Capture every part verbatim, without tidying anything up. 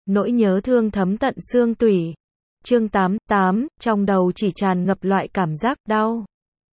nỗi nhớ thương thấm tận xương tủy. Chương tám, tám, trong đầu chỉ tràn ngập loại cảm giác đau.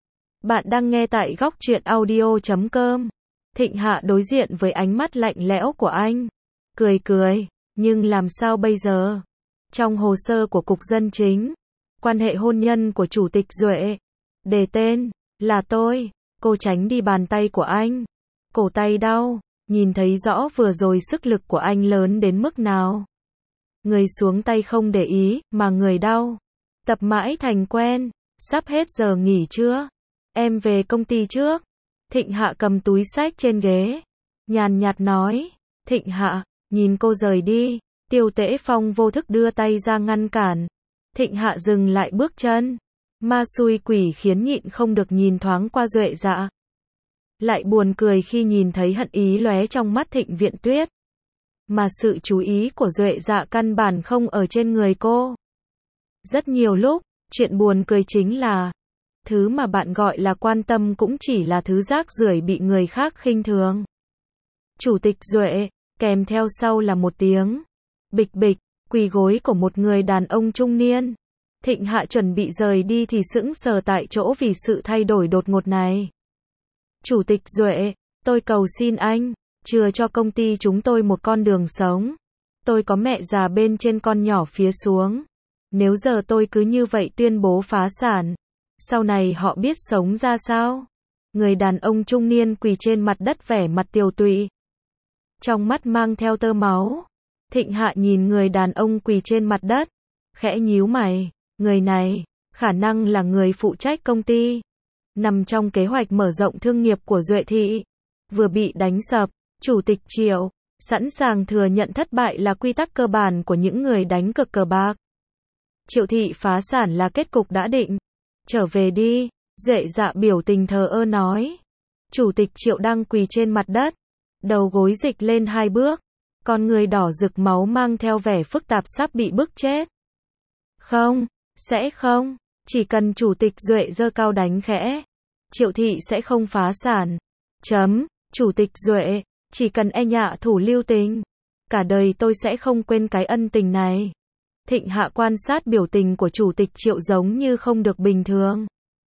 Bạn đang nghe tại góc truyện audio chấm com. Thịnh Hạ đối diện với ánh mắt lạnh lẽo của anh. Cười cười, nhưng làm sao bây giờ? Trong hồ sơ của Cục Dân Chính, quan hệ hôn nhân của Chủ tịch Duệ, đề tên là tôi. Cô tránh đi bàn tay của anh. Cổ tay đau, nhìn thấy rõ vừa rồi sức lực của anh lớn đến mức nào. Người xuống tay không để ý, mà người đau. Tập mãi thành quen. Sắp hết giờ nghỉ chưa? Em về công ty trước. Thịnh Hạ cầm túi xách trên ghế. Nhàn nhạt nói. Thịnh Hạ, nhìn cô rời đi. Tiêu Tễ Phong vô thức đưa tay ra ngăn cản. Thịnh Hạ dừng lại bước chân. Ma xui quỷ khiến nhịn không được nhìn thoáng qua Duệ Dạ. Lại buồn cười khi nhìn thấy hận ý lóe trong mắt Thịnh Viện Tuyết. Mà sự chú ý của Duệ Dạ căn bản không ở trên người cô. Rất nhiều lúc, chuyện buồn cười chính là thứ mà bạn gọi là quan tâm cũng chỉ là thứ rác rưởi bị người khác khinh thường. Chủ tịch Duệ, kèm theo sau là một tiếng bịch bịch, quỳ gối của một người đàn ông trung niên. Thịnh Hạ chuẩn bị rời đi thì sững sờ tại chỗ vì sự thay đổi đột ngột này. Chủ tịch Duệ, tôi cầu xin anh, chừa cho công ty chúng tôi một con đường sống. Tôi có mẹ già bên trên con nhỏ phía xuống. Nếu giờ tôi cứ như vậy tuyên bố phá sản, sau này họ biết sống ra sao? Người đàn ông trung niên quỳ trên mặt đất vẻ mặt tiều tụy. Trong mắt mang theo tơ máu. Thịnh Hạ nhìn người đàn ông quỳ trên mặt đất. Khẽ nhíu mày. Người này, khả năng là người phụ trách công ty. Nằm trong kế hoạch mở rộng thương nghiệp của Duệ Thị. Vừa bị đánh sập, Chủ tịch Triệu, sẵn sàng thừa nhận thất bại là quy tắc cơ bản của những người đánh cược cờ bạc. Triệu Thị phá sản là kết cục đã định. Trở về đi, Duệ Dạ biểu tình thờ ơ nói. Chủ tịch Triệu đang quỳ trên mặt đất, đầu gối dịch lên hai bước, con người đỏ rực máu mang theo vẻ phức tạp sắp bị bức chết. Không, sẽ không, chỉ cần Chủ tịch Duệ giơ cao đánh khẽ, Triệu Thị sẽ không phá sản. Chấm, Chủ tịch Duệ, chỉ cần e nhạ thủ lưu tình, cả đời tôi sẽ không quên cái ân tình này. Thịnh Hạ quan sát biểu tình của Chủ tịch Triệu giống như không được bình thường.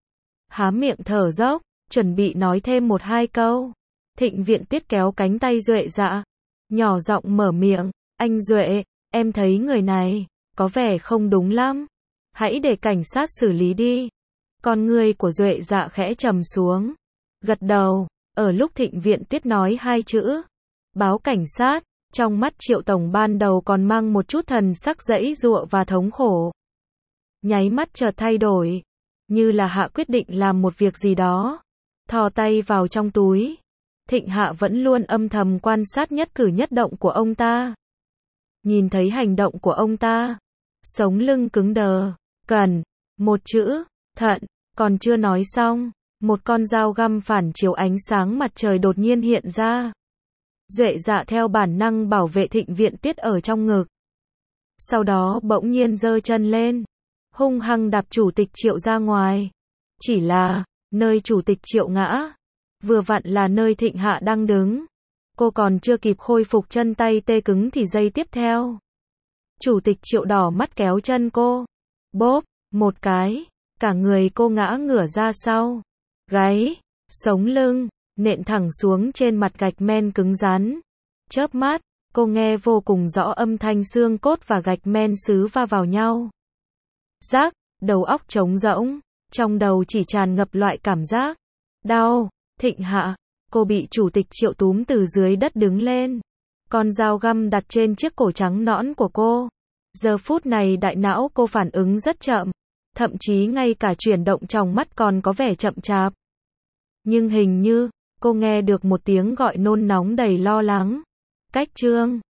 Há miệng thở dốc, chuẩn bị nói thêm một hai câu. Thịnh Viện Tuyết kéo cánh tay Duệ Dạ, nhỏ giọng mở miệng, anh Duệ, em thấy người này, có vẻ không đúng lắm. Hãy để cảnh sát xử lý đi. Con người của Duệ Dạ khẽ trầm xuống. Gật đầu, ở lúc Thịnh Viện Tuyết nói hai chữ, báo cảnh sát, trong mắt Triệu Tổng ban đầu còn mang một chút thần sắc giãy giụa và thống khổ. Nháy mắt chợt thay đổi, như là Hạ quyết định làm một việc gì đó. Thò tay vào trong túi. Thịnh Hạ vẫn luôn âm thầm quan sát nhất cử nhất động của ông ta. Nhìn thấy hành động của ông ta, sống lưng cứng đờ. Cần, một chữ, thận, còn chưa nói xong, một con dao găm phản chiếu ánh sáng mặt trời đột nhiên hiện ra. Duệ Dạ theo bản năng bảo vệ Thịnh Viện Tuyết ở trong ngực. Sau đó bỗng nhiên giơ chân lên, hung hăng đạp Chủ tịch Triệu ra ngoài. Chỉ là, nơi Chủ tịch Triệu ngã, vừa vặn là nơi Thịnh Hạ đang đứng. Cô còn chưa kịp khôi phục chân tay tê cứng thì giây tiếp theo, Chủ tịch Triệu đỏ mắt kéo chân cô. Bốp, một cái, cả người cô ngã ngửa ra sau. Gáy, sống lưng, nện thẳng xuống trên mặt gạch men cứng rắn. Chớp mắt, cô nghe vô cùng rõ âm thanh xương cốt và gạch men xứ va vào nhau. Rác, đầu óc trống rỗng, trong đầu chỉ tràn ngập loại cảm giác đau. Thịnh Hạ, cô bị Chủ tịch Triệu túm từ dưới đất đứng lên. Con dao găm đặt trên chiếc cổ trắng nõn của cô. Giờ phút này đại não cô phản ứng rất chậm, thậm chí ngay cả chuyển động trong mắt còn có vẻ chậm chạp. Nhưng hình như, cô nghe được một tiếng gọi nôn nóng đầy lo lắng. Cách chương